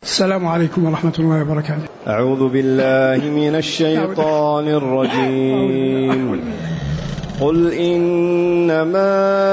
السلام عليكم ورحمة الله وبركاته. أعوذ بالله من الشيطان الرجيم. قل إنما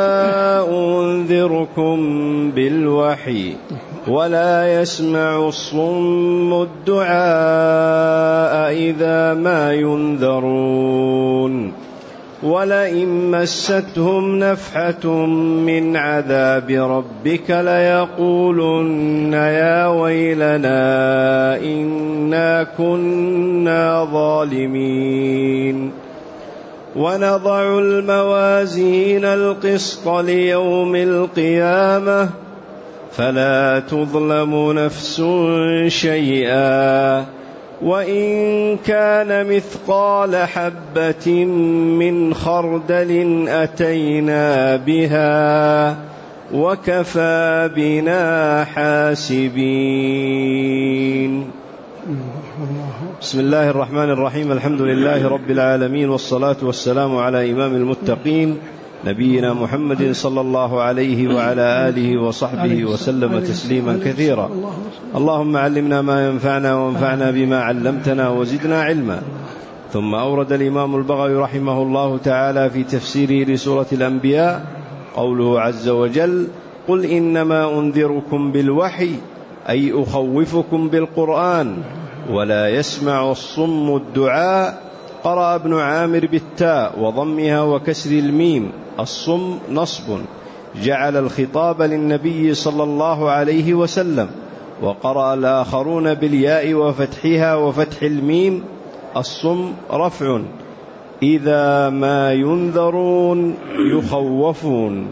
أنذركم بالوحي ولا يسمع الصم الدعاء إذا ما ينذرون ولئن مستهم نفحة من عذاب ربك ليقولن يا ويلنا إنا كنا ظالمين ونضع الموازين القسط ليوم القيامة فلا تظلم نفس شيئا وإن كان مثقال حبة من خردل أتينا بها وكفى بنا حاسبين. بسم الله الرحمن الرحيم. الحمد لله رب العالمين، والصلاة والسلام على إمام المتقين نبينا محمد صلى الله عليه وعلى آله وصحبه وسلم تسليما كثيرا. اللهم علمنا ما ينفعنا وانفعنا بما علمتنا وزدنا علما. ثم أورد الإمام البغوي رحمه الله تعالى في تفسيره لسورة الأنبياء قوله عز وجل: قل إنما أنذركم بالوحي أي أخوفكم بالقرآن ولا يسمع الصم الدعاء. قرأ ابن عامر بالتاء وضمها وكسر الميم. الصم نصب، جعل الخطاب للنبي صلى الله عليه وسلم. وقرأ الآخرون بالياء وفتحها وفتح الميم. الصم رفع، إذا ما ينذرون يخوفون.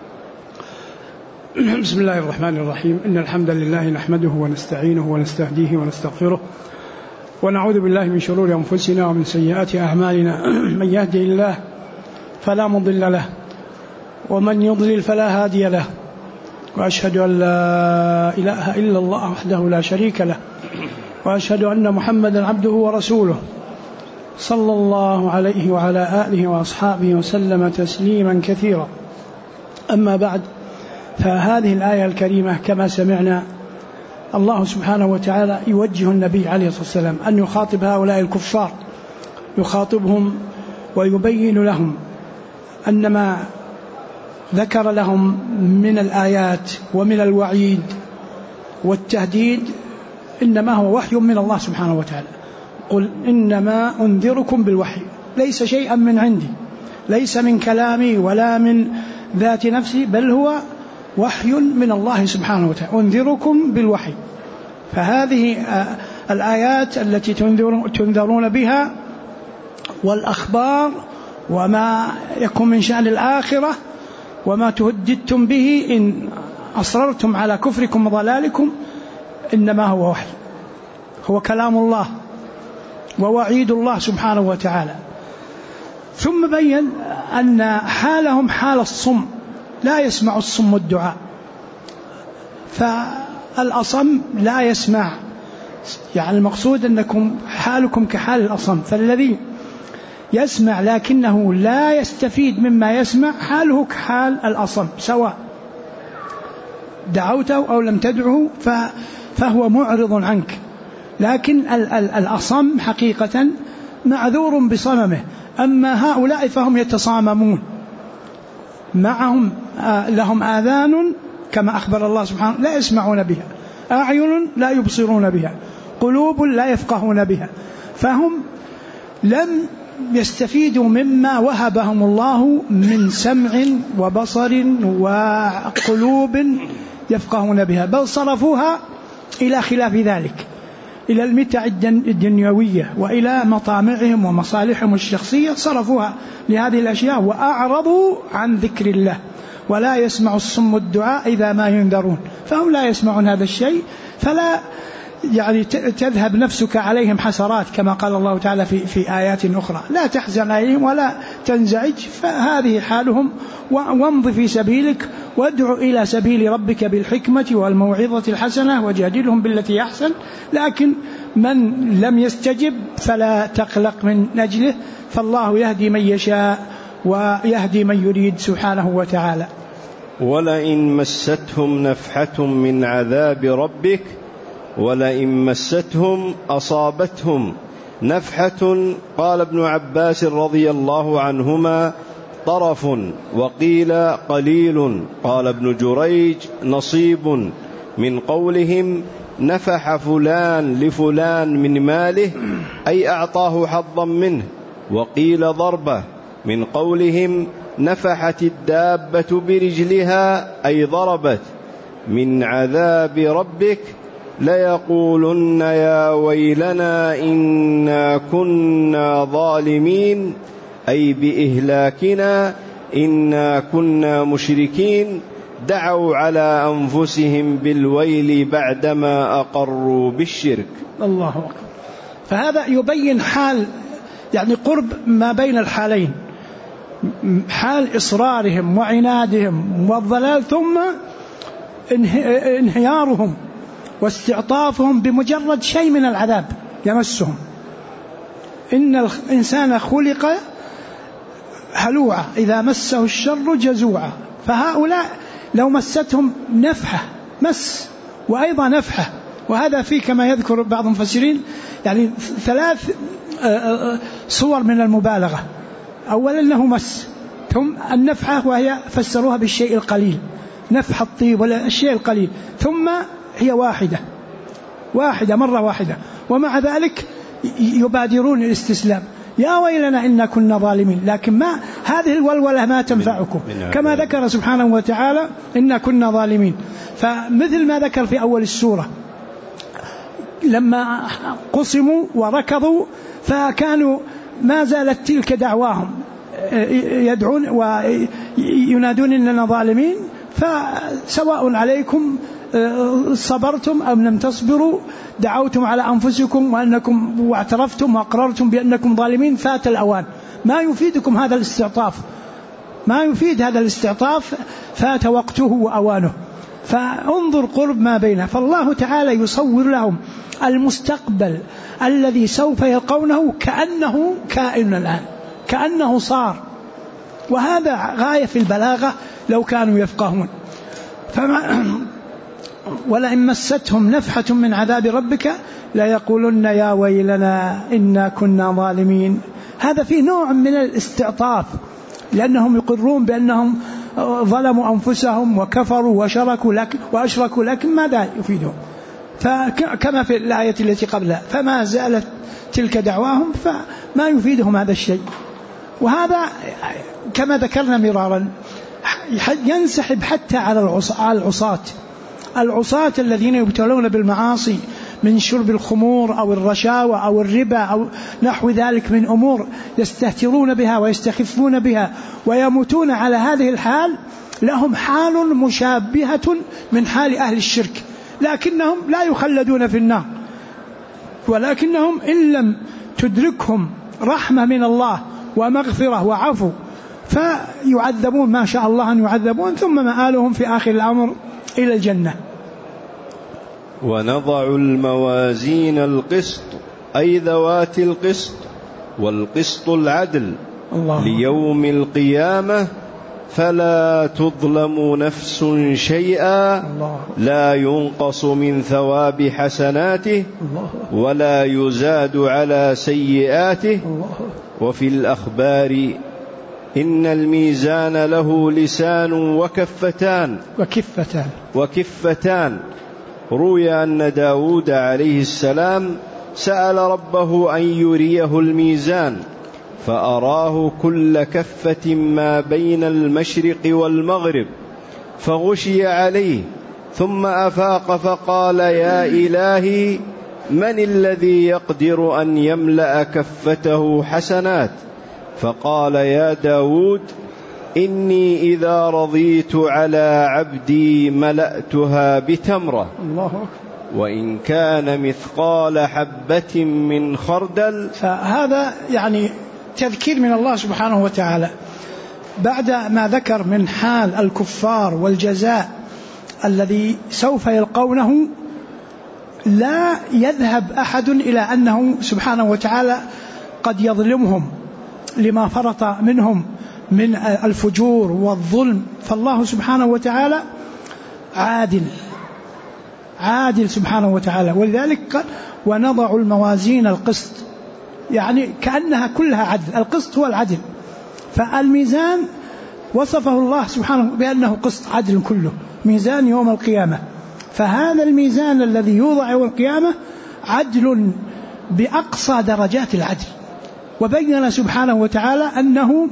بسم الله الرحمن الرحيم. إن الحمد لله نحمده ونستعينه ونستهديه ونستغفره ونعوذ بالله من شرور أنفسنا ومن سيئات أعمالنا. من يهدي الله فلا مضل له ومن يضلل فلا هادي له، وأشهد أن لا إله إلا الله وحده لا شريك له، وأشهد أن محمدا عبده ورسوله صلى الله عليه وعلى آله وأصحابه وسلم تسليما كثيرا. أما بعد، فهذه الآية الكريمة كما سمعنا الله سبحانه وتعالى يوجه النبي عليه الصلاة والسلام أن يخاطب هؤلاء الكفار، يخاطبهم ويبين لهم أن ما ذكر لهم من الآيات ومن الوعيد والتهديد إنما هو وحي من الله سبحانه وتعالى. قل إنما أنذركم بالوحي، ليس شيئا من عندي، ليس من كلامي ولا من ذات نفسي، بل هو وحي من الله سبحانه وتعالى. أنذركم بالوحي، فهذه الآيات التي تنذرون بها والأخبار وما يكون من شأن الآخرة وما تهددتم به إن أصررتم على كفركم وضلالكم إنما هو وحي، هو كلام الله ووعيد الله سبحانه وتعالى. ثم بين أن حالهم حال الصم، لا يسمع الصم الدعاء، فالأصم لا يسمع، يعني المقصود أنكم حالكم كحال الأصم، فالذي يسمع لكنه لا يستفيد مما يسمع حاله كحال الأصم، سواء دعوته أو لم تدعه فهو معرض عنك. لكن الأصم حقيقة معذور بصممه، أما هؤلاء فهم يتصاممون، معهم لهم آذان كما أخبر الله سبحانه لا يسمعون بها، أعين لا يبصرون بها، قلوب لا يفقهون بها، فهم لم يستفيدوا مما وهبهم الله من سمع وبصر وقلوب يفقهون بها، بل صرفوها إلى خلاف ذلك، إلى المتع الدنيوية وإلى مطامعهم ومصالحهم الشخصية، صرفوها لهذه الأشياء وأعرضوا عن ذكر الله. ولا يسمع الصم الدعاء إذا ما ينذرون، فهم لا يسمعون هذا الشيء، فلا يعني تذهب نفسك عليهم حسرات كما قال الله تعالى في آيات أخرى، لا تحزن عليهم ولا تنزعج، فهذه حالهم. وامض في سبيلك وادع إلى سبيل ربك بالحكمة والموعظة الحسنة وجادلهم بالتي أحسن. لكن من لم يستجب فلا تقلق من أجله، فالله يهدي من يشاء ويهدي من يريد سبحانه وتعالى. ولئن مستهم نفحة من عذاب ربك ولئن مستهم أصابتهم نفحة، قال ابن عباس رضي الله عنهما: طرف، وقيل قليل. قال ابن جريج: نصيب، من قولهم نفح فلان لفلان من ماله أي أعطاه حظا منه. وقيل ضربة، من قولهم نفحت الدابة برجلها أي ضربت. من عذاب ربك ليقولن يا ويلنا إنا كنا ظالمين أي بإهلاكنا إنا كنا مشركين، دعوا على أنفسهم بالويل بعدما أقروا بالشرك. الله أكبر. فهذا يبين حال يعني قرب ما بين الحالين، حال إصرارهم وعنادهم والضلال، ثم انهيارهم واستعطافهم بمجرد شيء من العذاب يمسهم. إن الإنسان خلق هلوعا إذا مسه الشر جزوعا، فهؤلاء لو مستهم نفحة مس وأيضا نفحة، وهذا فيه كما يذكر بعض المفسرين يعني 3 صور من المبالغة. أولا أنه مس، ثم النفحة وهي فسروها بالشيء القليل، نفح الطيب ولا الشيء القليل، ثم هي واحدة مرة واحدة، ومع ذلك يبادرون الاستسلام، يا ويلنا إنا كنا ظالمين. لكن ما هذه الولولة ما تنفعكم، كما ذكر سبحانه وتعالى إنا كنا ظالمين. فمثل ما ذكر في أول السورة لما قسموا وركضوا فكانوا ما زالت تلك دعواهم يدعون وينادون إننا ظالمين، فسواء عليكم صبرتم أم لم تصبروا، دعوتم على أنفسكم وأنكم واعترفتم وأقررتم بأنكم ظالمين، فات الأوان. ما يفيدكم هذا الاستعطاف، ما يفيد هذا الاستعطاف، فات وقته وأوانه. فانظر قرب ما بينه. فالله تعالى يصور لهم المستقبل الذي سوف يلقونه كأنه كائن الآن، كأنه صار، وهذا غاية في البلاغة لو كانوا يفقهون. ولئن مستهم نفحة من عذاب ربك ليقولن يا ويلنا إنا كنا ظالمين. هذا فيه نوع من الاستعطاف، لأنهم يقرون بأنهم ظلموا أنفسهم وكفروا وأشركوا، لكن ماذا يفيدهم؟ فكما في الآية التي قبلها فما زالت تلك دعواهم، فما يفيدهم هذا الشيء. وهذا كما ذكرنا مرارا ينسحب حتى على العصاة الذين يبتلون بالمعاصي من شرب الخمور أو الرشاوى أو الربا أو نحو ذلك من أمور يستهترون بها ويستخفون بها ويموتون على هذه الحال، لهم حال مشابهة من حال أهل الشرك، لكنهم لا يخلدون في النار، ولكنهم إن لم تدركهم رحمة من الله ومغفرة وعفو فيعذبون ما شاء الله أن يعذبون، ثم مآلهم في آخر الأمر إلى الجنة. ونضع الموازين القسط أي ذوات القسط، والقسط العدل ليوم القيامة فلا تظلم نفس شيئا لا ينقص من ثواب حسناته ولا يزاد على سيئاته. وفي الأخبار إن الميزان له لسان وكفتان. روي أن داود عليه السلام سأل ربه أن يريه الميزان فأراه كل كفة ما بين المشرق والمغرب فغشي عليه، ثم أفاق فقال يا إلهي من الذي يقدر أن يملأ كفته حسنات؟ فقال يا داود إني إذا رضيت على عبدي ملأتها بتمرة وإن كان مثقال حبة من خردل. فهذا يعني تذكير من الله سبحانه وتعالى بعد ما ذكر من حال الكفار والجزاء الذي سوف يلقونه. لا يذهب أحد إلى أنه سبحانه وتعالى قد يظلمهم لما فرط منهم من الفجور والظلم، فالله سبحانه وتعالى عادل عادل سبحانه وتعالى. ولذلك قال ونضع الموازين القسط، يعني كأنها كلها عدل، القسط هو العدل. فالميزان وصفه الله سبحانه بأنه قسط عدل كله، ميزان يوم القيامة. فهذا الميزان الذي يوضع يوم القيامة عدل بأقصى درجات العدل. وبين سبحانه وتعالى أنه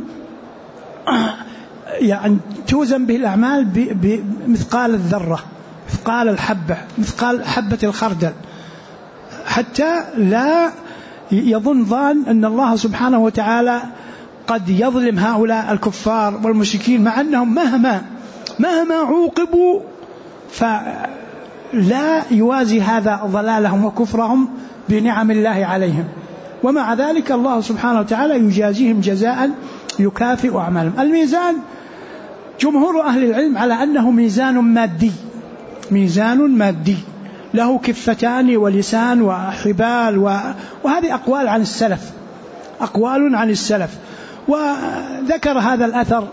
يعني توزن به الأعمال بمثقال الذرة، مثقال الحبة، مثقال حبة الخردل، حتى لا يظن ظان أن الله سبحانه وتعالى قد يظلم هؤلاء الكفار والمشركين، مع أنهم مهما عوقبوا فلا يوازي هذا ضلالهم وكفرهم بنعم الله عليهم. ومع ذلك الله سبحانه وتعالى يجازيهم جزاء يكافئ أعمالهم. الميزان جمهور أهل العلم على أنه ميزان مادي له كفتان ولسان وحبال، وهذه أقوال عن السلف. وذكر هذا الأثر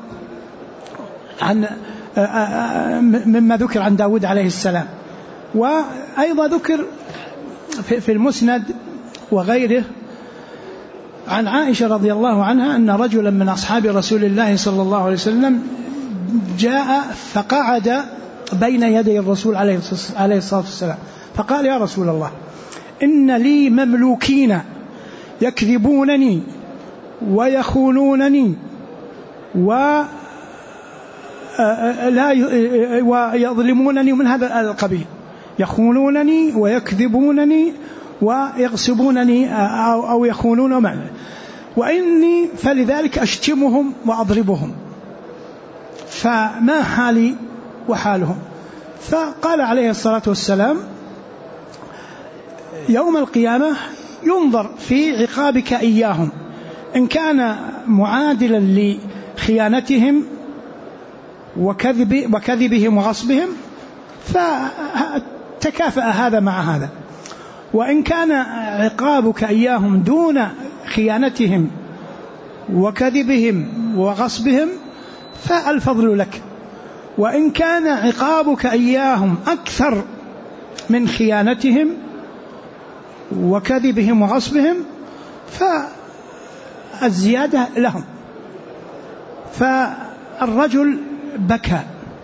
مما ذكر عن داود عليه السلام. وأيضا ذكر في المسند وغيره عن عائشة رضي الله عنها أن رجلا من أصحاب رسول الله صلى الله عليه وسلم جاء فقعد بين يدي الرسول عليه الصلاة والسلام، فقال يا رسول الله إن لي مملوكين يكذبونني ويخونونني ويظلمونني، من هذا القبيل، يخونونني ويكذبونني ويغصبونني أو يخونون معي، وإني فلذلك أشتمهم وأضربهم، فما حالي وحالهم؟ فقال عليه الصلاة والسلام يوم القيامة ينظر في عقابك إياهم، إن كان معادلا لخيانتهم وكذبهم وغصبهم فتكافأ هذا مع هذا، وإن كان عقابك إياهم دون خيانتهم وكذبهم وغصبهم فالفضل لك، وإن كان عقابك إياهم أكثر من خيانتهم وكذبهم وغصبهم فالزيادة لهم. فالرجل بكى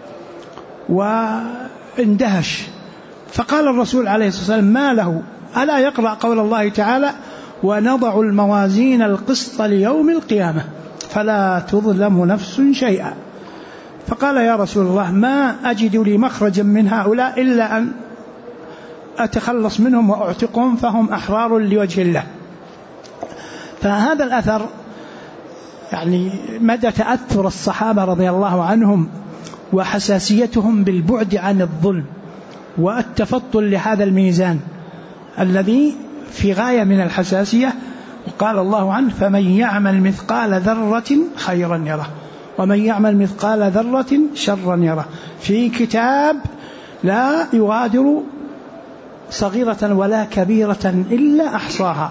واندهش، فقال الرسول عليه الصلاة والسلام ما له؟ ألا يقرأ قول الله تعالى ونضع الموازين القسط ليوم القيامة فلا تظلم نفس شيئا؟ فقال يا رسول الله ما أجد لي مخرجا من هؤلاء إلا أن أتخلص منهم وأعتقهم فهم أحرار لوجه الله. فهذا الأثر يعني مدى تأثر الصحابة رضي الله عنهم وحساسيتهم بالبعد عن الظلم والتفضل لهذا الميزان الذي في غاية من الحساسية. وقال الله عنه فمن يعمل مثقال ذرة خيرا يره ومن يعمل مثقال ذرة شرا يره، في كتاب لا يغادر صغيرة ولا كبيرة إلا أحصاها.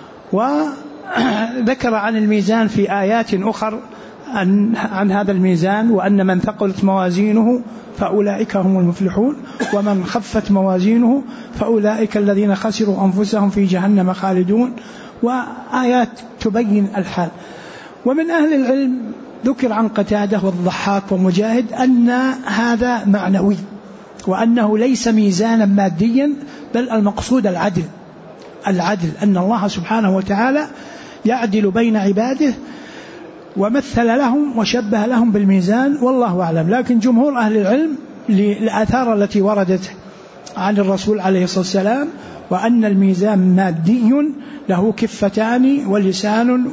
وذكر عن الميزان في آيات أخر عن هذا الميزان وأن من ثقلت موازينه فأولئك هم المفلحون ومن خفت موازينه فأولئك الذين خسروا أنفسهم في جهنم خالدون، وآيات تبين الحال. ومن أهل العلم ذكر عن قتادة والضحاك ومجاهد أن هذا معنوي، وأنه ليس ميزانا ماديا بل المقصود العدل، أن الله سبحانه وتعالى يعدل بين عباده ومثل لهم وشبه لهم بالميزان، والله أعلم. لكن جمهور أهل العلم للآثار التي وردت عن الرسول عليه الصلاة والسلام وأن الميزان مادي له كفتان ولسان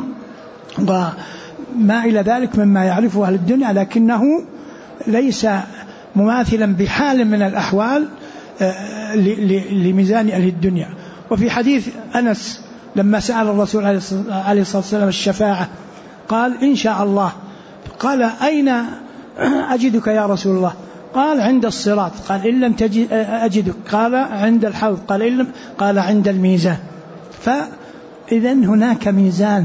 وما إلى ذلك مما يعرفه أهل الدنيا، لكنه ليس مماثلا بحال من الأحوال لميزان أهل الدنيا. وفي حديث أنس لما سأل الرسول عليه الصلاة والسلام الشفاعة قال إن شاء الله، قال أين أجدك يا رسول الله؟ قال عند الصراط. قال إن لم أجدك؟ قال عند الحوض. قال إن لم؟ قال عند الميزان. فإذن هناك ميزان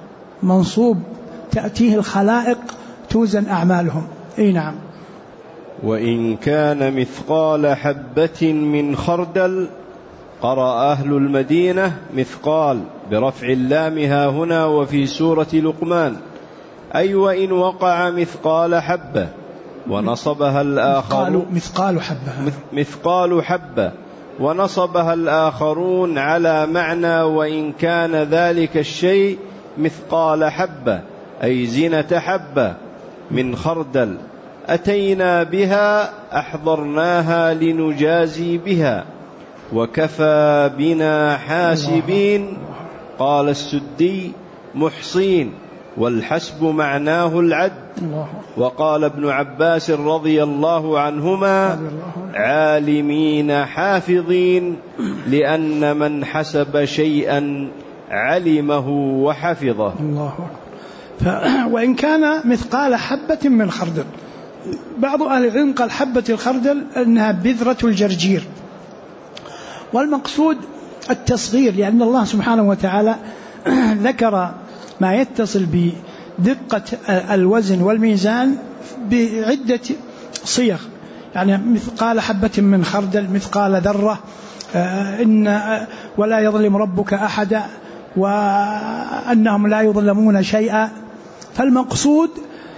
منصوب تأتيه الخلائق توزن أعمالهم. نعم. وإن كان مثقال حبة من خردل قرأ أهل المدينة مثقال برفع اللام ها هنا وفي سورة لقمان، أي وإن وقع مثقال حبة ونصبها الآخرون مثقال حبة ونصبها الآخرون على معنى وإن كان ذلك الشيء مثقال حبة أي زنة حبة من خردل أتينا بها أحضرناها لنجازي بها وكفى بنا حاسبين. قال السدي محصين، والحسب معناه العد. وقال ابن عباس رضي الله عنهما عالمين حافظين، لأن من حسب شيئا علمه وحفظه. وإن كان مثقال حبة من خردل، بعض أهل العلم قال حبة الخردل أنها بذرة الجرجير، والمقصود التصغير، لأن الله سبحانه وتعالى ذكر ما يتصل بدقة الوزن والميزان بعدة صيغ، يعني مثقال حبة من خردل، مثقال ذرة، ولا يظلم ربك أحدا، وأنهم لا يظلمون شيئا. فالمقصود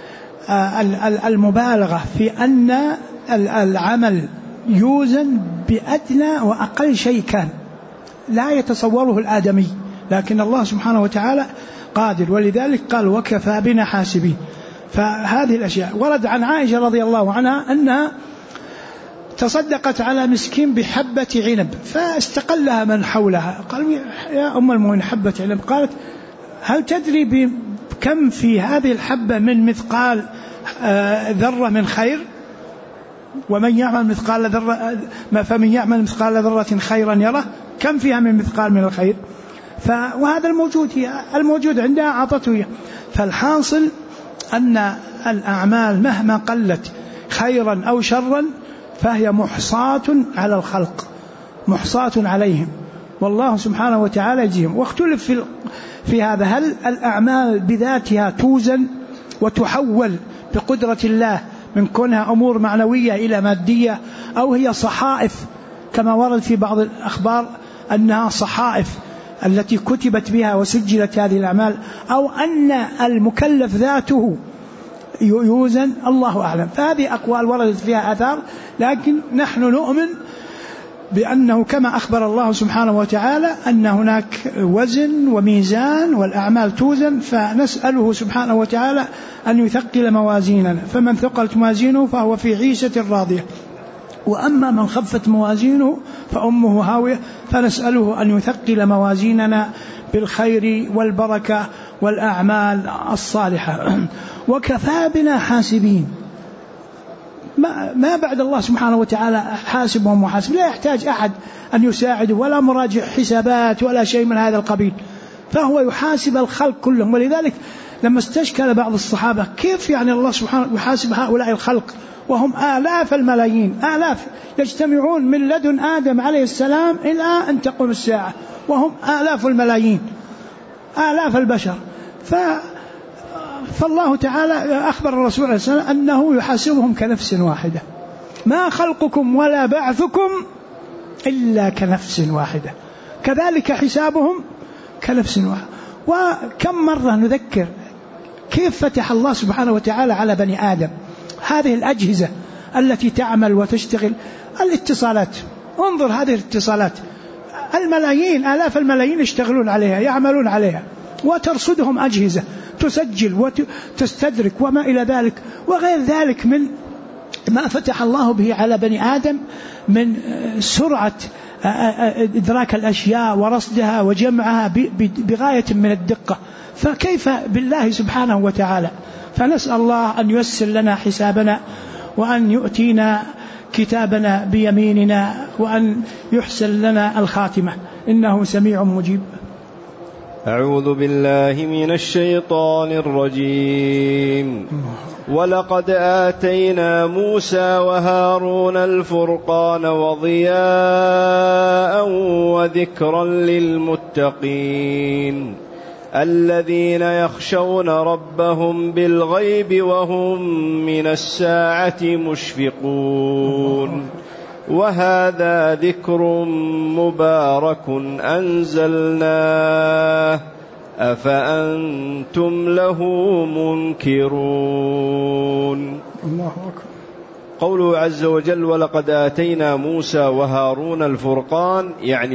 المبالغة في أن العمل يوزن بأدنى وأقل شيء كان لا يتصوره الآدمي، لكن الله سبحانه وتعالى قادر، ولذلك قال وكفى بنا حاسبين. فهذه الأشياء ورد عن عائشة رضي الله عنها أنها تصدقت على مسكين بحبة عنب فاستقلها من حولها، قالوا يا أم المؤمنين حبة عنب، قالت هل تدري كم في هذه الحبة من مثقال ذرة من خير؟ ومن يعمل مثقال ذرة فمن يعمل مثقال ذرة خيرا يره، كم فيها من مثقال من الخير؟ وهذا الموجود عندها أعطته. فالحاصل أن الأعمال مهما قلت خيرا أو شرا فهي محصاة على الخلق، محصاة عليهم، والله سبحانه وتعالى يجزيهم. واختلف في هذا، هل الأعمال بذاتها توزن وتحول بقدرة الله من كونها أمور معنوية إلى مادية، أو هي صحائف كما ورد في بعض الأخبار أنها صحائف التي كتبت بها وسجلت هذه الأعمال، أو أن المكلف ذاته يوزن؟ الله أعلم. فهذه أقوال وردت فيها آثار، لكن نحن نؤمن بأنه كما أخبر الله سبحانه وتعالى أن هناك وزن وميزان والأعمال توزن، فنسأله سبحانه وتعالى أن يثقل موازيننا، فمن ثقلت موازينه فهو في عيشة راضية، وأما من خفت موازينه فأمه هاوية، فنسأله أن يثقل موازيننا بالخير والبركة والأعمال الصالحة. وكفى بنا حاسبين، ما بعد الله سبحانه وتعالى حاسبهم وحاسب، لا يحتاج أحد أن يساعده ولا مراجع حسابات ولا شيء من هذا القبيل، فهو يحاسب الخلق كلهم. ولذلك لما استشكل بعض الصحابة كيف يعني الله سبحانه يحاسب هؤلاء الخلق وهم آلاف الملايين، آلاف يجتمعون من لدن آدم عليه السلام إلى أن تقوم الساعة، وهم آلاف الملايين، آلاف البشر. فالله تعالى أخبر الرسول عليه السلام أنه يحاسبهم كنفس واحدة، ما خلقكم ولا بعثكم إلا كنفس واحدة، كذلك حسابهم كنفس واحدة. وكم مرة نذكر كيف فتح الله سبحانه وتعالى على بني آدم هذه الأجهزة التي تعمل وتشتغل، الاتصالات، انظر هذه الاتصالات، الملايين آلاف الملايين يشتغلون عليها، يعملون عليها، وترصدهم أجهزة تسجل وتستدرك وما إلى ذلك، وغير ذلك من ما فتح الله به على بني آدم من سرعة إدراك الأشياء ورصدها وجمعها بغاية من الدقة، فكيف بالله سبحانه وتعالى؟ فنسأل الله أن ييسر لنا حسابنا، وأن يؤتينا كتابنا بيميننا، وأن يحسن لنا الخاتمة، إنه سميع مجيب. أعوذ بالله من الشيطان الرجيم. ولقد آتينا موسى وهارون الفرقان وضياء وذكرا للمتقين الذين يخشون ربهم بالغيب وهم من الساعة مشفقون وهذا ذكر مبارك أنزلناه أفأنتم له منكرون. الله أكبر. قوله عز وجل ولقد آتينا موسى وهارون الفرقان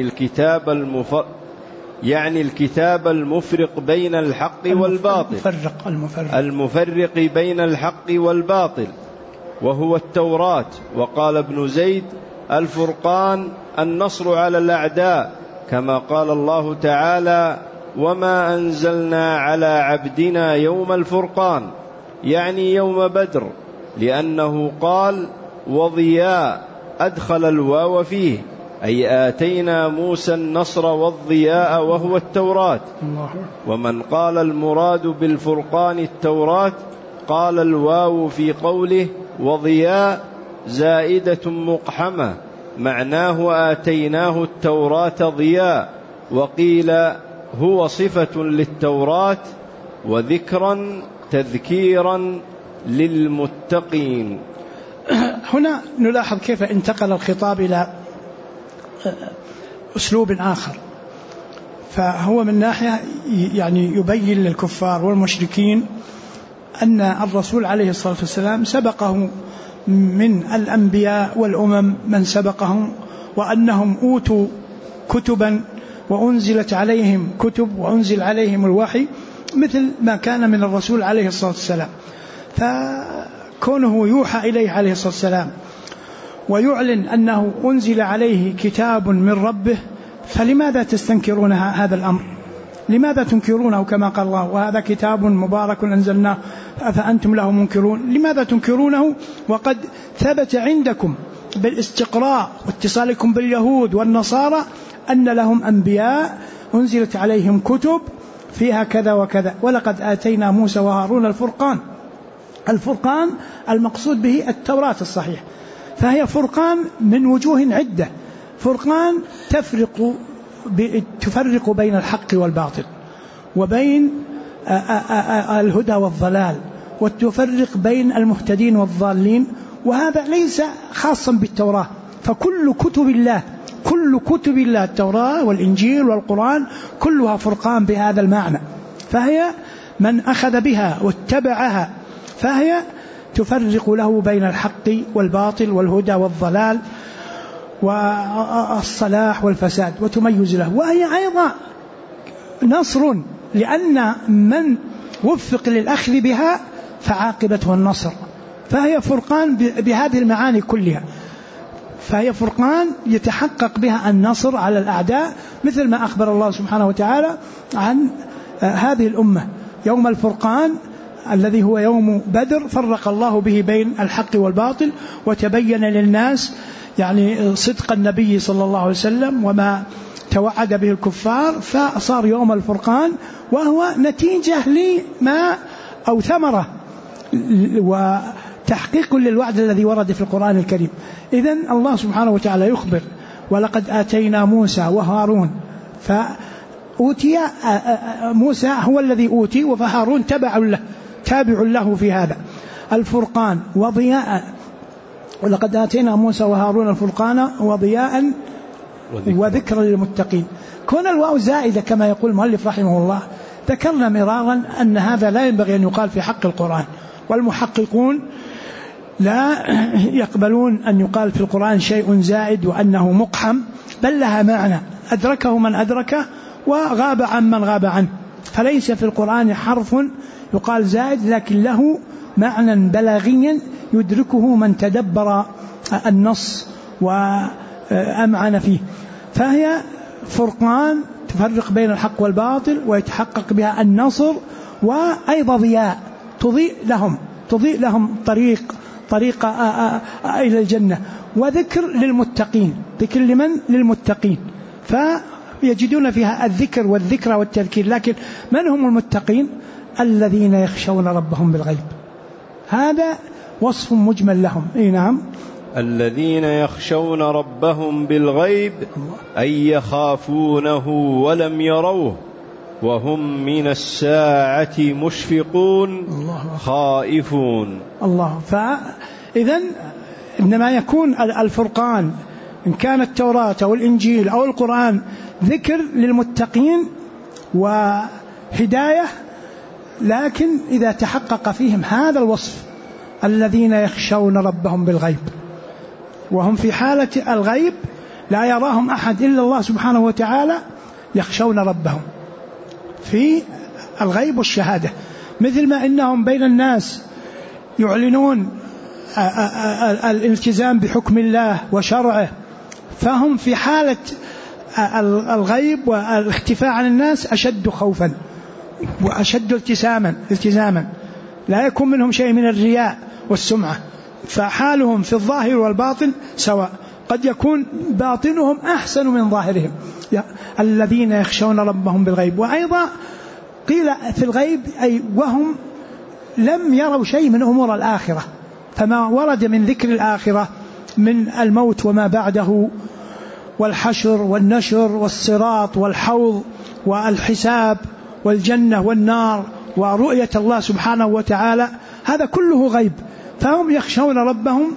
يعني الكتاب المفرق بين الحق والباطل، المفرق بين الحق والباطل، وهو التوراة. وقال ابن زيد الفرقان النصر على الأعداء، كما قال الله تعالى وما أنزلنا على عبدنا يوم الفرقان، يعني يوم بدر، لأنه قال وضياء أدخل الواو فيه، أي آتينا موسى النصر والضياء وهو التوراة. ومن قال المراد بالفرقان التوراة قال الواو في قوله وضياء زائدة مقحمة، معناه آتيناه التوراة ضياء، وقيل هو صفة للتوراة وذكرا تذكيرا للمتقين. هنا نلاحظ كيف انتقل الخطاب إلى أسلوب آخر، فهو من ناحية يعني يبين للكفار والمشركين أن الرسول عليه الصلاة والسلام سبقه من الأنبياء والأمم من سبقهم، وأنهم أوتوا كتبا وأنزلت عليهم كتب وأنزل عليهم الوحي مثل ما كان من الرسول عليه الصلاة والسلام. فكونه يوحى إليه عليه الصلاة والسلام ويعلن أنه أنزل عليه كتاب من ربه، فلماذا تستنكرون هذا الأمر؟ لماذا تنكرونه كما قال الله وهذا كتاب مبارك أنزلناه أفأنتم له منكرون؟ لماذا تنكرونه وقد ثبت عندكم بالاستقراء واتصالكم باليهود والنصارى أن لهم أنبياء أنزلت عليهم كتب فيها كذا وكذا. ولقد آتينا موسى وهارون الفرقان. الفرقان المقصود به التوراة الصحيح، فهي فرقان من وجوه عدة. فرقان تفرق بين الحق والباطل وبين الهدى والضلال، وتفرق بين المهتدين والضالين، وهذا ليس خاصا بالتوراة، فكل كتب الله التوراة والإنجيل والقرآن كلها فرقان بهذا المعنى. فهي من أخذ بها واتبعها فهي تفرق له بين الحق والباطل والهدى والضلال والصلاح والفساد وتميز له، وهي أيضا نصر، لأن من وفق للأخذ بها فعاقبته النصر. فهي فرقان بهذه المعاني كلها، فهي فرقان يتحقق بها النصر على الأعداء، مثل ما أخبر الله سبحانه وتعالى عن هذه الأمة يوم الفرقان الذي هو يوم بدر، فرق الله به بين الحق والباطل وتبين للناس يعني صدق النبي صلى الله عليه وسلم وما توعد به الكفار، فصار يوم الفرقان وهو نتيجة لما أو ثمرة وتحقيق للوعد الذي ورد في القرآن الكريم. إذن الله سبحانه وتعالى يخبر ولقد آتينا موسى وهارون، فأوتي موسى هو الذي أوتي وهارون تابع له في هذا الفرقان وضياء. ولقد آتينا موسى وهارون الفرقان وضياء وذكرا للمتقين. كون الواو زائدة كما يقول المؤلف رحمه الله، ذكرنا مرارا أن هذا لا ينبغي أن يقال في حق القرآن، والمحققون لا يقبلون أن يقال في القرآن شيء زائد وأنه مقحم، بل لها معنى أدركه من أدركه وغاب عن من غاب عنه. فليس في القرآن حرف يقال زائد، لكن له معنى بلاغيا يدركه من تدبر النص وأمعن فيه. فهي فرقان تفرق بين الحق والباطل ويتحقق بها النصر، وأيضا ضياء تضيء لهم طريق إلى الجنة، وذكر للمتقين. ذكر لمن؟ للمتقين، فيجدون فيها الذكر والذكرى والتذكير. لكن من هم المتقين؟ الذين يخشون ربهم بالغيب، هذا وصف مجمل لهم. نعم، الذين يخشون ربهم بالغيب أي يخافونه ولم يروه، وهم من الساعة مشفقون خائفون. الله. فإذن إنما يكون الفرقان إن كان التوراة أو الإنجيل أو القرآن ذكر للمتقين وهداية، لكن إذا تحقق فيهم هذا الوصف الذين يخشون ربهم بالغيب، وهم في حالة الغيب لا يراهم أحد إلا الله سبحانه وتعالى، يخشون ربهم في الغيب والشهادة، مثل ما إنهم بين الناس يعلنون الالتزام بحكم الله وشرعه، فهم في حالة الغيب والاختفاء عن الناس أشد خوفا وأشد التزاما، لا يكون منهم شيء من الرياء والسمعة، فحالهم في الظاهر والباطن سواء، قد يكون باطنهم أحسن من ظاهرهم، الذين يخشون ربهم بالغيب. وأيضا قيل في الغيب أي وهم لم يروا شيء من أمور الآخرة، فما ورد من ذكر الآخرة من الموت وما بعده والحشر والنشر والصراط والحوض والحساب والجنة والنار ورؤية الله سبحانه وتعالى، هذا كله غيب، فهم يخشون ربهم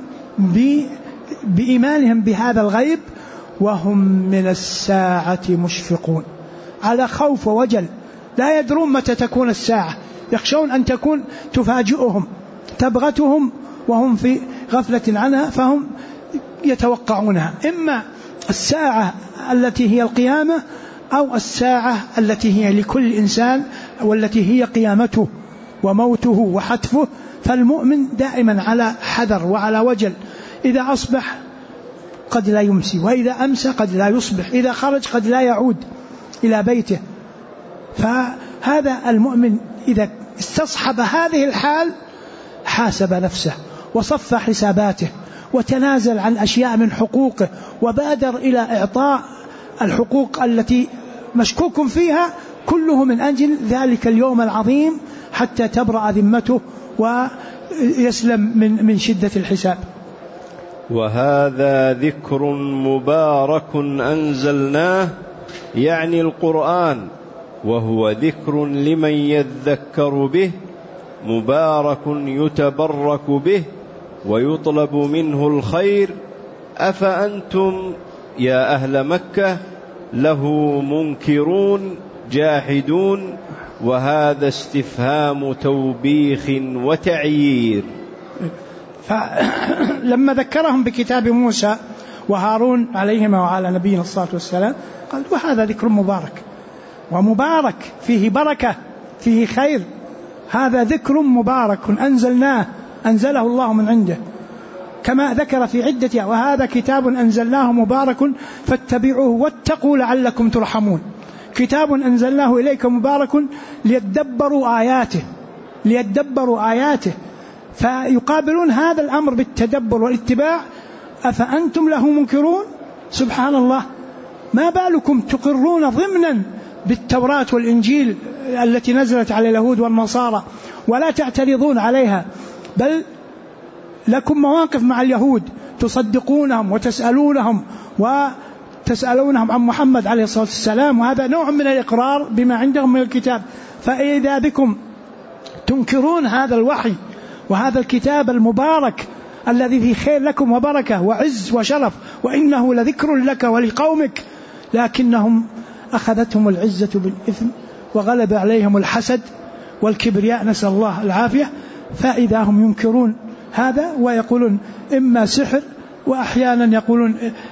بإيمانهم بهذا الغيب، وهم من الساعة مشفقون، على خوف ووجل، لا يدرون متى تكون الساعة، يخشون أن تكون تفاجئهم تبغتهم وهم في غفلة عنها، فهم يتوقعونها، إما الساعة التي هي القيامة أو الساعة التي هي لكل إنسان والتي هي قيامته وموته وحتفه. فالمؤمن دائما على حذر وعلى وجل، إذا أصبح قد لا يمسي، وإذا أمسى قد لا يصبح، إذا خرج قد لا يعود إلى بيته. فهذا المؤمن إذا استصحب هذه الحال حاسب نفسه وصف حساباته وتنازل عن أشياء من حقوقه وبادر إلى إعطاء الحقوق التي مشكوك فيها، كله من أجل ذلك اليوم العظيم حتى تبرأ ذمته ويسلم من شدة الحساب. وهذا ذكر مبارك أنزلناه، يعني القرآن، وهو ذكر لمن يذكر به، مبارك يتبرك به ويطلب منه الخير، أفأنتم يا أهل مكة له منكرون جاحدون. وهذا استفهام توبيخ وتعيير. فلما ذكرهم بكتاب موسى وهارون عليهما وعلى نبينا الصلاة والسلام قال وهذا ذكر مبارك، ومبارك فيه بركة فيه خير، هذا ذكر مبارك أنزله الله من عنده، كما ذكر في عدة، وهذا كتاب أنزلناه مبارك فاتبعوه واتقوا لعلكم ترحمون. كتاب أنزلناه إليكم مبارك ليدبروا آياته، فيقابلون هذا الأمر بالتدبر والاتباع. أفأنتم له منكرون؟ سبحان الله، ما بالكم تقرون ضمنا بالتوراة والإنجيل التي نزلت على اليهود والنصارى ولا تعترضون عليها، بل لكم مواقف مع اليهود تصدقونهم وتسألونهم عن محمد عليه الصلاة والسلام، وهذا نوع من الإقرار بما عندهم من الكتاب. فإذا بكم تنكرون هذا الوحي وهذا الكتاب المبارك الذي فيه خير لكم وبركة وعز وشرف، وإنه لذكر لك ولقومك، لكنهم أخذتهم العزة بالإثم وغلب عليهم الحسد والكبرياء، نسأل الله العافية. فإذا هم ينكرون هذا ويقولون إما سحر، وأحيانا يقولون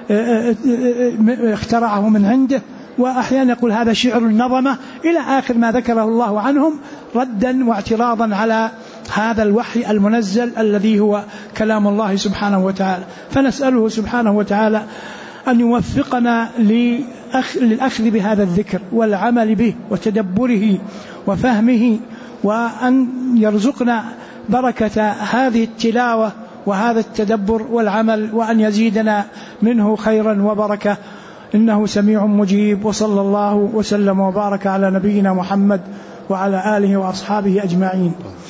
اخترعه من عنده، وأحيانا يقول هذا شعر نظمه، إلى آخر ما ذكره الله عنهم ردا واعتراضا على هذا الوحي المنزل الذي هو كلام الله سبحانه وتعالى. فنسأله سبحانه وتعالى أن يوفقنا للأخذ بهذا الذكر والعمل به وتدبره وفهمه، وأن يرزقنا بركة هذه التلاوة وهذا التدبر والعمل، وأن يزيدنا منه خيرا وبركة، إنه سميع مجيب. وصلى الله وسلم وبارك على نبينا محمد وعلى آله وأصحابه أجمعين.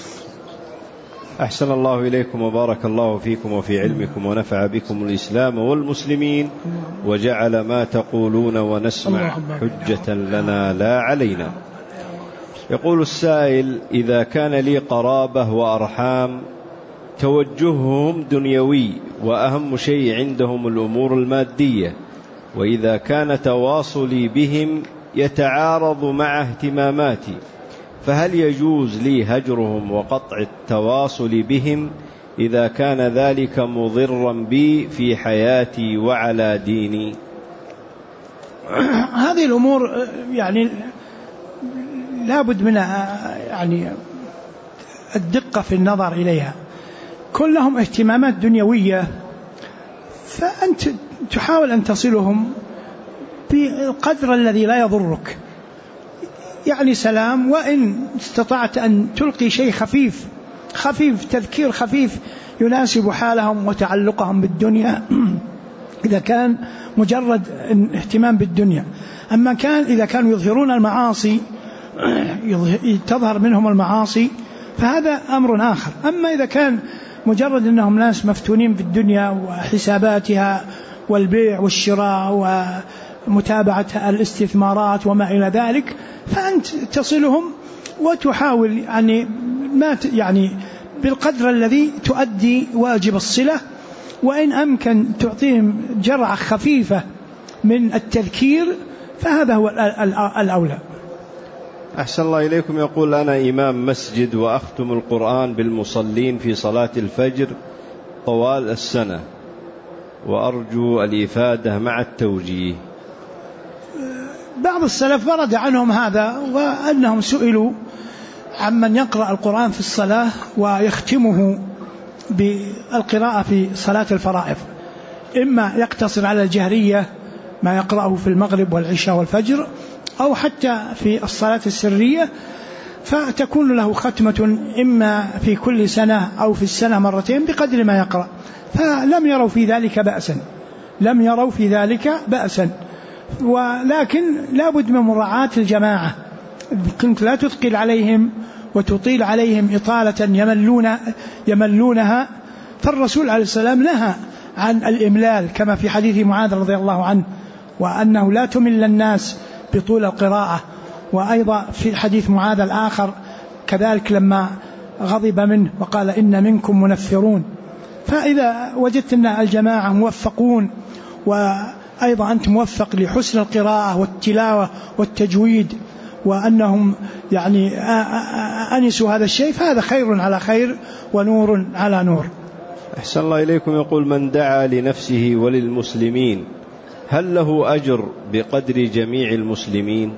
أحسن الله إليكم وبارك الله فيكم وفي علمكم، ونفع بكم الإسلام والمسلمين، وجعل ما تقولون ونسمع حجة لنا لا علينا. يقول السائل: إذا كان لي قرابة وأرحام توجههم دنيوي وأهم شيء عندهم الأمور المادية، وإذا كان تواصلي بهم يتعارض مع اهتماماتي، فهل يجوز لي هجرهم وقطع التواصل بهم إذا كان ذلك مضرا بي في حياتي وعلى ديني؟ هذه الأمور يعني لا بد من يعني الدقة في النظر إليها. كلهم اهتمامات دنيوية، فأنت تحاول أن تصلهم بالقدر الذي لا يضرك، يعني سلام، وإن استطعت أن تلقي شيء خفيف تذكير خفيف يناسب حالهم وتعلقهم بالدنيا إذا كان مجرد اهتمام بالدنيا. أما إذا كانوا يظهرون المعاصي، تظهر منهم المعاصي، فهذا أمر آخر. أما إذا كان مجرد أنهم ناس مفتونين بالدنيا وحساباتها والبيع والشراء ومتابعة الاستثمارات وما إلى ذلك، فأنت تصلهم وتحاول يعني بالقدر الذي تؤدي واجب الصلة، وإن أمكن تعطيهم جرعة خفيفة من التذكير فهذا هو الأولى. أحسن الله إليكم. يقول: أنا إمام مسجد وأختم القرآن بالمصلين في صلاة الفجر طوال السنة، وأرجو الإفادة مع التوجيه. بعض السلف ورد عنهم هذا، وأنهم سئلوا عمن يقرأ القرآن في الصلاة ويختمه بالقراءة في صلاة الفرائض، إما يقتصر على الجهرية ما يقرأه في المغرب والعشاء والفجر، أو حتى في الصلاة السرية، فتكون له ختمة إما في كل سنة أو في السنة مرتين بقدر ما يقرأ، فلم يروا في ذلك بأسا. ولكن لا بد من مراعاة الجماعة، كنت لا تثقل عليهم وتطيل عليهم إطالة يملونها، فالرسول عليه السلام نهى عن الإملال كما في حديث معاذ رضي الله عنه، وأنه لا تمل الناس بطول القراءة. وأيضا في حديث معاذ الآخر كذلك لما غضب منه وقال: إن منكم منفرون. فإذا وجدت أن الجماعة موفقون، وأيضا أنت موفق لحسن القراءة والتلاوة والتجويد، وأنهم يعني أنسوا هذا الشيء، فهذا خير على خير ونور على نور. أحسن الله إليكم. يقول: من دعا لنفسه وللمسلمين هل له أجر بقدر جميع المسلمين؟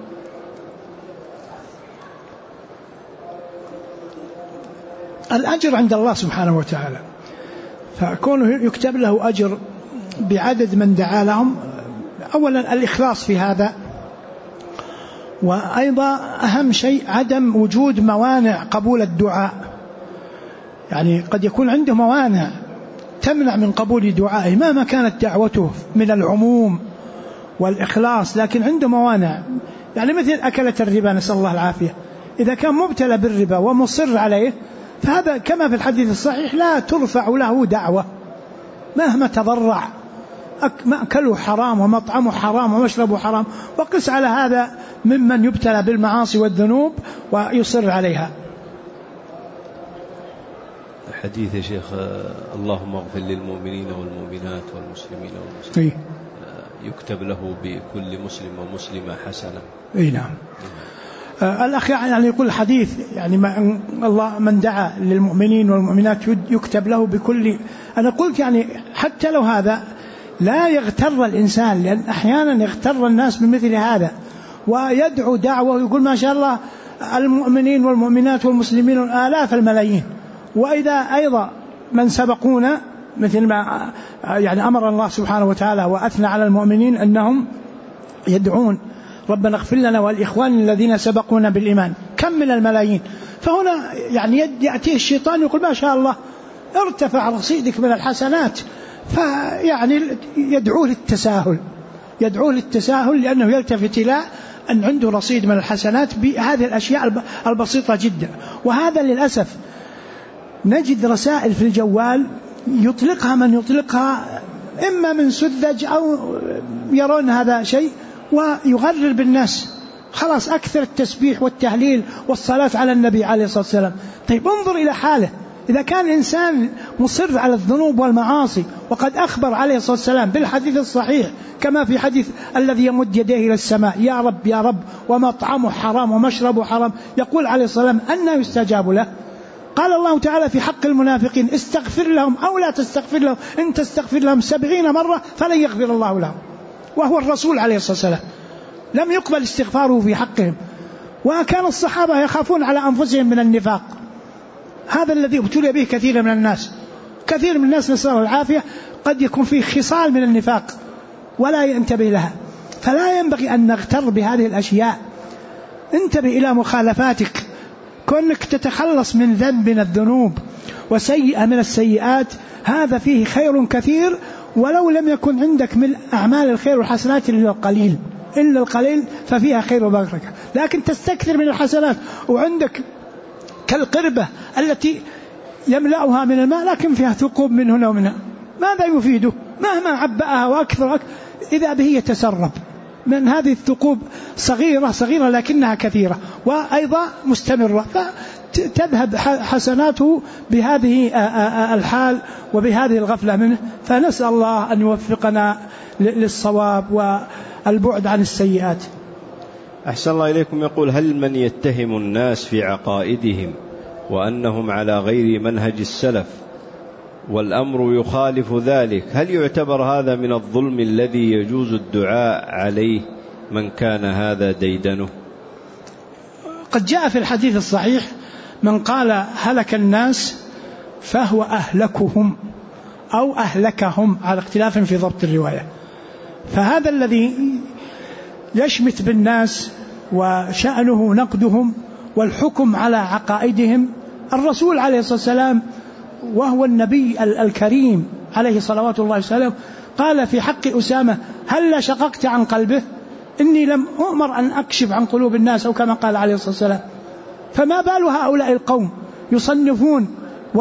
الأجر عند الله سبحانه وتعالى، فكونه يكتب له أجر بعدد من دعا لهم، أولا الإخلاص في هذا، وأيضا أهم شيء عدم وجود موانع قبول الدعاء. يعني قد يكون عنده موانع تمنع من قبول دعائه مهما كانت دعوته من العموم والإخلاص، لكن عنده موانع، يعني مثل أكلة الربا، نسأل الله العافية، إذا كان مبتلى بالربا ومصر عليه، فهذا كما في الحديث الصحيح لا ترفع له دعوة مهما تضرع، مأكله حرام ومطعمه حرام ومشربه حرام، وقس على هذا ممن يبتلى بالمعاصي والذنوب ويصر عليها. الحديث يا شيخ: اللهم اغفر للمؤمنين والمؤمنات والمسلمين والمسلمين، يكتب له بكل مسلم ومسلمة حسنة. اي نعم. الأخ يعني يقول الحديث يعني الله من دعا للمؤمنين والمؤمنات يكتب له بكل. أنا قلت يعني حتى لو هذا لا يغتر الإنسان، لأن أحيانا يغتر الناس بمثل هذا ويدعو دعوة ويقول ما شاء الله المؤمنين والمؤمنات والمسلمين آلاف الملايين، وإذا أيضا من سبقونا مثل ما يعني أمر الله سبحانه وتعالى وأثنى على المؤمنين أنهم يدعون ربنا اغفر لنا والإخوان الذين سبقونا بالإيمان، كم من الملايين. فهنا يعني يأتيه الشيطان يقول ما شاء الله ارتفع رصيدك من الحسنات، فيعني يدعوه للتساهل لأنه يلتفت إلى أن عنده رصيد من الحسنات بهذه الأشياء البسيطة جدا. وهذا للأسف نجد رسائل في الجوال يطلقها من يطلقها إما من سذج أو يرون هذا شيء ويغرر بالناس خلاص أكثر التسبيح والتهليل والصلاة على النبي عليه الصلاة والسلام. طيب انظر إلى حاله، إذا كان إنسان مصر على الذنوب والمعاصي، وقد أخبر عليه الصلاة والسلام بالحديث الصحيح كما في حديث الذي يمد يديه إلى السماء يا رب يا رب ومطعمه حرام ومشربه حرام، يقول عليه الصلاة والسلام أنى يستجاب له؟ قال الله تعالى في حق المنافقين استغفر لهم أو لا تستغفر لهم، إن تستغفر لهم 70 مرة فلن يغفر الله لهم، وهو الرسول عليه الصلاة والسلام لم يقبل استغفاره في حقهم. وكان الصحابة يخافون على أنفسهم من النفاق، هذا الذي ابتلي به كثير من الناس. كثير من الناس نسأل الله العافية قد يكون فيه خصال من النفاق ولا ينتبه لها، فلا ينبغي أن نغتر بهذه الأشياء. انتبه إلى مخالفاتك، كونك تتخلص من ذنب من الذنوب وسيئة من السيئات، هذا فيه خير كثير، ولو لم يكن عندك من أعمال الخير والحسنات إلا القليل ففيها خير وبركة. لكن تستكثر من الحسنات وعندك كالقربة التي يملأها من الماء لكن فيها ثقوب من هنا ومن هنا، ماذا يفيده؟ مهما عبأها وأكثر إذا به يتسرب من هذه الثقوب، صغيرة لكنها كثيرة وأيضا مستمرة، فتذهب حسناته بهذه الحال وبهذه الغفلة منه. فنسأل الله أن يوفقنا للصواب والبعد عن السيئات. أحسن الله إليكم. يقول هل من يتهم الناس في عقائدهم وأنهم على غير منهج السلف والأمر يخالف ذلك، هل يعتبر هذا من الظلم الذي يجوز الدعاء عليه من كان هذا ديدنه؟ قد جاء في الحديث الصحيح من قال هلك الناس فهو أهلكهم أو أهلكهم على اختلاف في ضبط الرواية. فهذا الذي يشمت بالناس وشأنه نقدهم والحكم على عقائدهم، الرسول عليه الصلاة والسلام وهو النبي الكريم عليه صلوات الله وسلامه قال في حق أسامة هل شققت عن قلبه؟ إني لم أؤمر أن أكشف عن قلوب الناس، أو كما قال عليه الصلاة والسلام. فما بال هؤلاء القوم يصنفون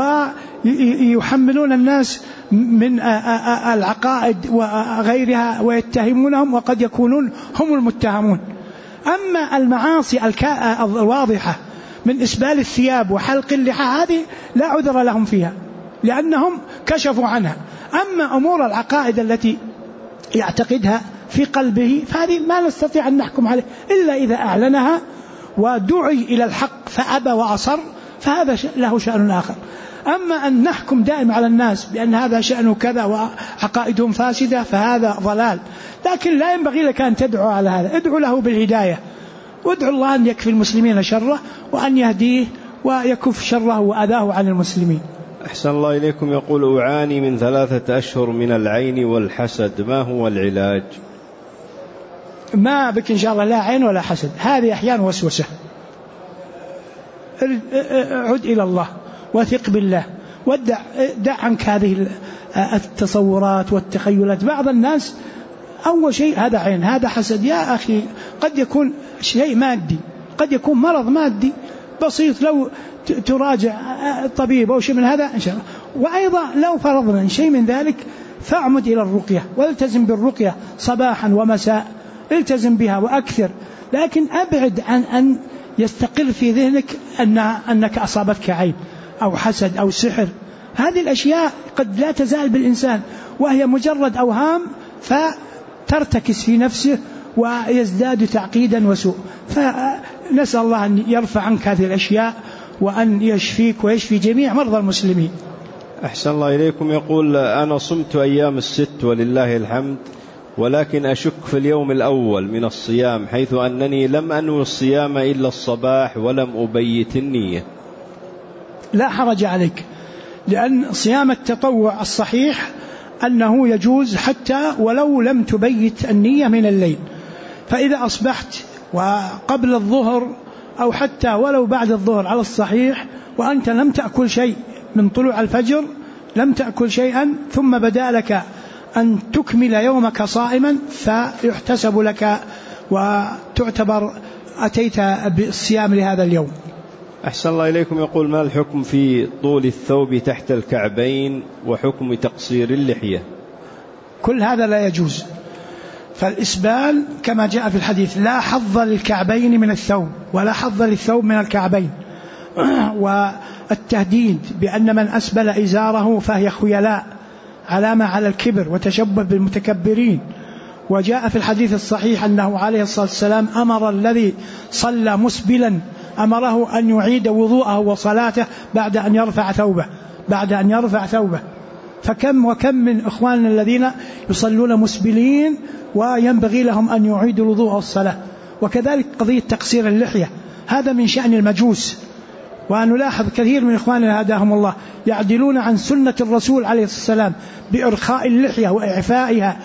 ويحملون الناس من العقائد وغيرها ويتهمونهم وقد يكونون هم المتهمون. أما المعاصي الواضحة من إسبال الثياب وحلق اللحى هذه لا عذر لهم فيها لأنهم كشفوا عنها. أما أمور العقائد التي يعتقدها في قلبه فهذه ما نستطيع أن نحكم عليه إلا إذا أعلنها ودعي إلى الحق فأبى وأصر، فهذا له شأن آخر. أما أن نحكم دائما على الناس بأن هذا شأنه كذا وعقائدهم فاسدة فهذا ضلال. لكن لا ينبغي لك أن تدعو على هذا، ادعو له بالهداية، وادعو الله أن يكفي المسلمين شره وأن يهديه ويكف شره وأذاه عن المسلمين. أحسن الله إليكم. يقول أعاني من 3 أشهر من العين والحسد، ما هو العلاج؟ ما بك إن شاء الله لا عين ولا حسد، هذه أحيان وسوسة. عد إلى الله وثق بالله ودع عنك هذه التصورات والتخيلات. بعض الناس أول شيء هذا عين هذا حسد، يا أخي قد يكون شيء مادي، قد يكون مرض مادي بسيط لو تراجع طبيب أو شيء من هذا إن شاء الله. وأيضا لو فرضنا شيء من ذلك فاعمد إلى الرقية والتزم بالرقية صباحا ومساء، التزم بها وأكثر، لكن أبعد عن أن يستقر في ذهنك أنك أصابتك عين أو حسد أو سحر. هذه الأشياء قد لا تزال بالإنسان وهي مجرد أوهام فترتكس في نفسه ويزداد تعقيدا وسوء. فنسأل الله أن يرفع عنك هذه الأشياء وأن يشفيك ويشفي جميع مرضى المسلمين. أحسن الله إليكم. يقول أنا صمت أيام الست ولله الحمد، ولكن أشك في اليوم الأول من الصيام حيث أنني لم أنوي الصيام إلا الصباح ولم أبيت النية. لا حرج عليك، لأن صيام التطوع الصحيح أنه يجوز حتى ولو لم تبيت النية من الليل. فإذا أصبحت وقبل الظهر أو حتى ولو بعد الظهر على الصحيح وأنت لم تأكل شيء من طلوع الفجر، لم تأكل شيئا، ثم بدأ لك أن تكمل يومك صائما، فيحتسب لك وتعتبر أتيت بالصيام لهذا اليوم. أحسن الله إليكم. يقول ما الحكم في طول الثوب تحت الكعبين وحكم تقصير اللحية؟ كل هذا لا يجوز. فالإسبال كما جاء في الحديث لا حظ للكعبين من الثوب ولا حظ للثوب من الكعبين. والتهديد بأن من أسبل إزاره فهي خيلاء علامة على الكبر وتشبه بالمتكبرين. وجاء في الحديث الصحيح أنه عليه الصلاة والسلام أمر الذي صلى مسبلا أمره أن يعيد وضوءه وصلاته بعد أن يرفع ثوبه. فكم وكم من إخواننا الذين يصلون مسبلين وينبغي لهم أن يعيدوا الوضوء والصلاة. وكذلك قضية تقصير اللحية، هذا من شأن المجوس. ونلاحظ كثير من إخواننا هداهم الله يعدلون عن سنة الرسول عليه الصلاة والسلام بإرخاء اللحية وإعفائها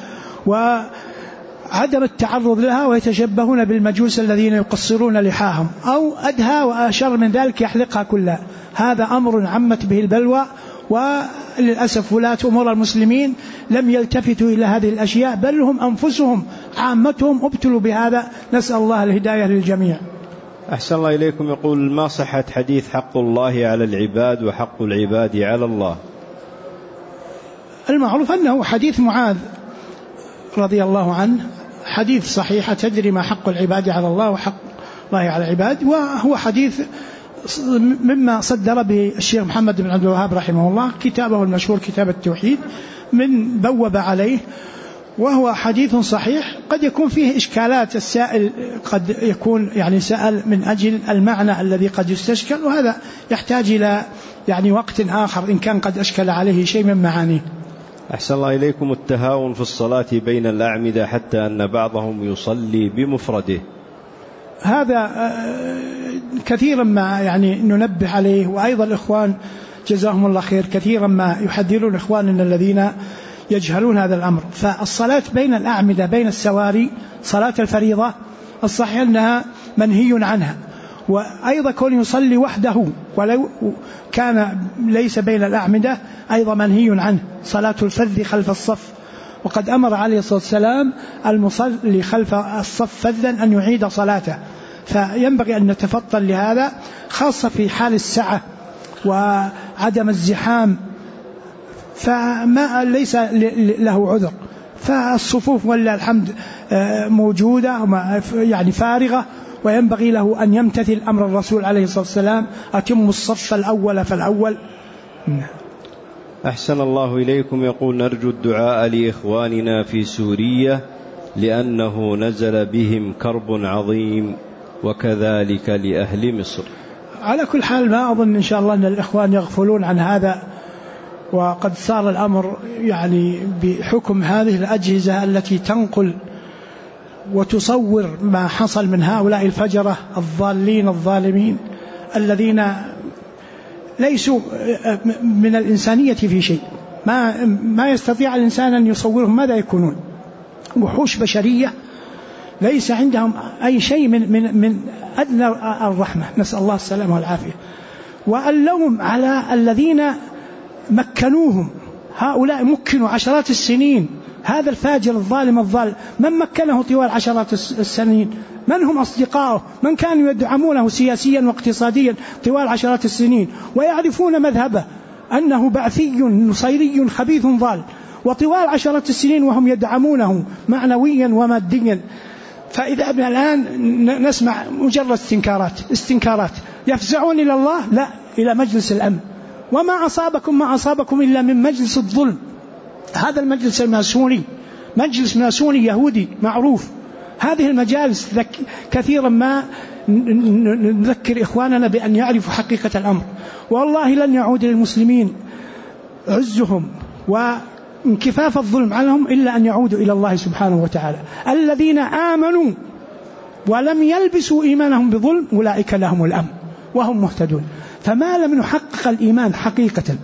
وعدم التعرض لها، ويتشبهون بالمجوس الذين يقصرون لحاهم أو أدهى وأشر من ذلك يحلقها كلها. هذا أمر عمت به البلوى، وللأسف ولاة أمور المسلمين لم يلتفتوا إلى هذه الأشياء، بل هم أنفسهم عامتهم ابتلوا بهذا. نسأل الله الهداية للجميع. أحسن الله إليكم. يقول: ما صحة حديث حق الله على العباد وحق العباد على الله؟ المعروف أنه حديث معاذ رضي الله عنه، حديث صحيح: تدري ما حق العباد على الله وحق الله على العباد. وهو حديث مما صدر به الشيخ محمد بن عبد الوهاب رحمه الله كتابه المشهور كتاب التوحيد، من بوب عليه، وهو حديث صحيح. قد يكون فيه إشكالات، السائل قد يكون يعني سأل من أجل المعنى الذي قد يستشكل، وهذا يحتاج إلى يعني وقت آخر إن كان قد أشكل عليه شيء من معانيه. أحسن الله إليكم. التهاون في الصلاة بين الأعمدة حتى أن بعضهم يصلي بمفرده، هذا كثيرا ما يعني ننبه عليه. وأيضا الإخوان جزاهم الله خير كثيرا ما يحذرون إخواننا الذين يجهلون هذا الأمر. فالصلاة بين الأعمدة بين السواري صلاة الفريضة الصحيح أنها منهي عنها، وأيضا كون يصلي وحده ولو كان ليس بين الأعمدة أيضا منهي عنه، صلاة الفذ خلف الصف. وقد أمر عليه الصلاة والسلام المصلي خلف الصف فذا أن يعيد صلاته، فينبغي أن نتفطن لهذا، خاصة في حال السعة وعدم الزحام، فما ليس له عذر. فالصفوف ولله الحمد موجودة يعني فارغة، وينبغي له أن يمتثل أمر الرسول عليه الصلاة والسلام: أتم الصف الأول فالأول. أحسن الله إليكم. يقول: نرجو الدعاء لإخواننا في سوريا لأنه نزل بهم كرب عظيم، وكذلك لأهل مصر. على كل حال ما أظن إن شاء الله أن الإخوان يغفلون عن هذا، وقد صار الأمر يعني بحكم هذه الأجهزة التي تنقل وتصور ما حصل من هؤلاء الفجرة الضالين الظالمين الذين ليسوا من الإنسانية في شيء، ما يستطيع الإنسان أن يصورهم ماذا يكونون. وحوش بشرية ليس عندهم أي شيء من أدنى الرحمة، نسأل الله السلامة والعافية. واللوم على الذين مكنوهم، هؤلاء مكنوا عشرات السنين. هذا الفاجر الظالم الضال من مكنه طوال عشرات السنين؟ من هم أصدقائه؟ من كانوا يدعمونه سياسيا واقتصاديا طوال عشرات السنين، ويعرفون مذهبه أنه بعثي نصيري خبيث ضال، وطوال عشرات السنين وهم يدعمونه معنويا وماديا. فإذا الآن نسمع مجرد استنكارات يفزعون إلى الله، لا، إلى مجلس الأمن. وما أصابكم إلا من مجلس الظلم. هذا المجلس الماسوني مجلس ماسوني يهودي معروف. هذه المجالس كثيرا ما نذكر إخواننا بأن يعرفوا حقيقة الأمر. والله لن يعود للمسلمين عزهم وانكفاف الظلم عنهم إلا أن يعودوا إلى الله سبحانه وتعالى. الذين آمنوا ولم يلبسوا إيمانهم بظلم أولئك لهم الأمن وهم مهتدون. فما لم نحقق الإيمان حقيقة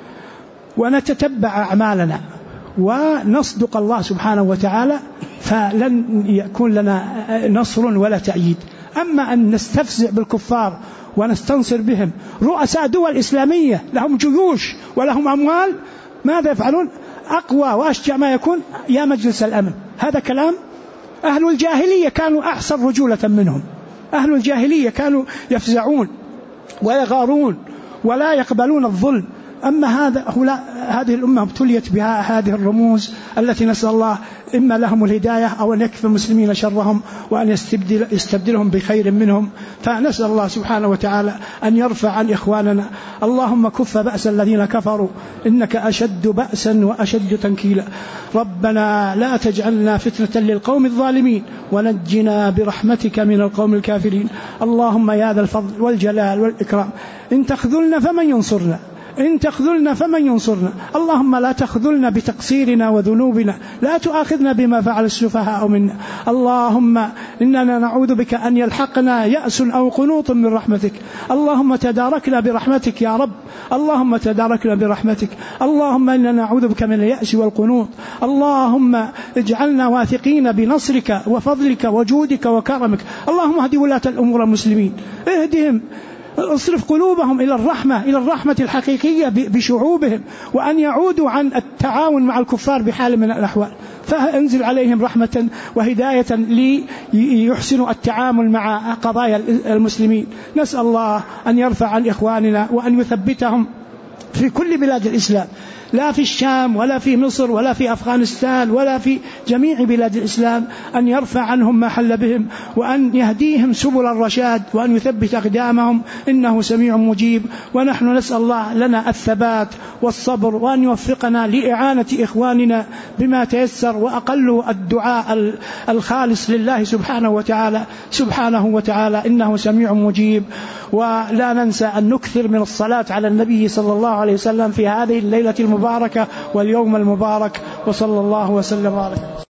ونتتبع أعمالنا ونصدق الله سبحانه وتعالى فلن يكون لنا نصر ولا تأييد. أما أن نستفزع بالكفار ونستنصر بهم، رؤساء دول إسلامية لهم جيوش ولهم أموال، ماذا يفعلون؟ أقوى وأشجع ما يكون يا مجلس الأمن. هذا كلام أهل الجاهلية كانوا أحسن رجولة منهم. أهل الجاهلية كانوا يفزعون ويغارون ولا يقبلون الظلم. أما هذه الأمة ابتليت بها هذه الرموز التي نسأل الله إما لهم الهداية أو أن يكفي المسلمين شرهم وأن يستبدلهم بخير منهم. فنسأل الله سبحانه وتعالى أن يرفع عن إخواننا. اللهم كف بأس الذين كفروا إنك أشد بأسا وأشد تنكيلا. ربنا لا تجعلنا فتنة للقوم الظالمين ونجنا برحمتك من القوم الكافرين. اللهم يا ذا الفضل والجلال والإكرام إن تخذلنا فمن ينصرنا، إن تخذلنا فمن ينصرنا. اللهم لا تخذلنا بتقصيرنا وذنوبنا، لا تؤاخذنا بما فعل السفهاء منا. اللهم إننا نعوذ بك أن يلحقنا يأس أو قنوط من رحمتك. اللهم تداركنا برحمتك يا رب، اللهم تداركنا برحمتك. اللهم إننا نعوذ بك من اليأس والقنوط. اللهم اجعلنا واثقين بنصرك وفضلك وجودك وكرمك. اللهم اهد ولاة الأمور المسلمين، اهدهم، اصرف قلوبهم إلى الرحمة الحقيقية بشعوبهم، وأن يعودوا عن التعاون مع الكفار بحال من الأحوال. فانزل عليهم رحمة وهداية ليحسنوا التعامل مع قضايا المسلمين. نسأل الله أن يرفع عن إخواننا وأن يثبتهم في كل بلاد الإسلام، لا في الشام ولا في مصر ولا في أفغانستان ولا في جميع بلاد الإسلام، أن يرفع عنهم ما حل بهم وأن يهديهم سبل الرشاد وأن يثبت أقدامهم، إنه سميع مجيب. ونحن نسأل الله لنا الثبات والصبر، وأن يوفقنا لإعانة إخواننا بما تيسر، وأقل الدعاء الخالص لله سبحانه وتعالى إنه سميع مجيب. ولا ننسى أن نكثر من الصلاة على النبي صلى الله عليه وسلم في هذه الليلة المباركة واليوم المبارك. وصلى الله وسلم عليه.